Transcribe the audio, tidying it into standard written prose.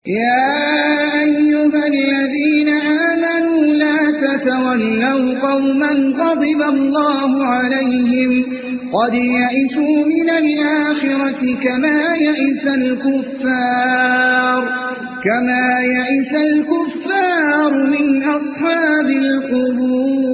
يا أيها الذين آمنوا لا تتولوا قوما غضب الله عليهم قد يئسوا من الآخرة كما يئس الكفار من أصحاب القبور.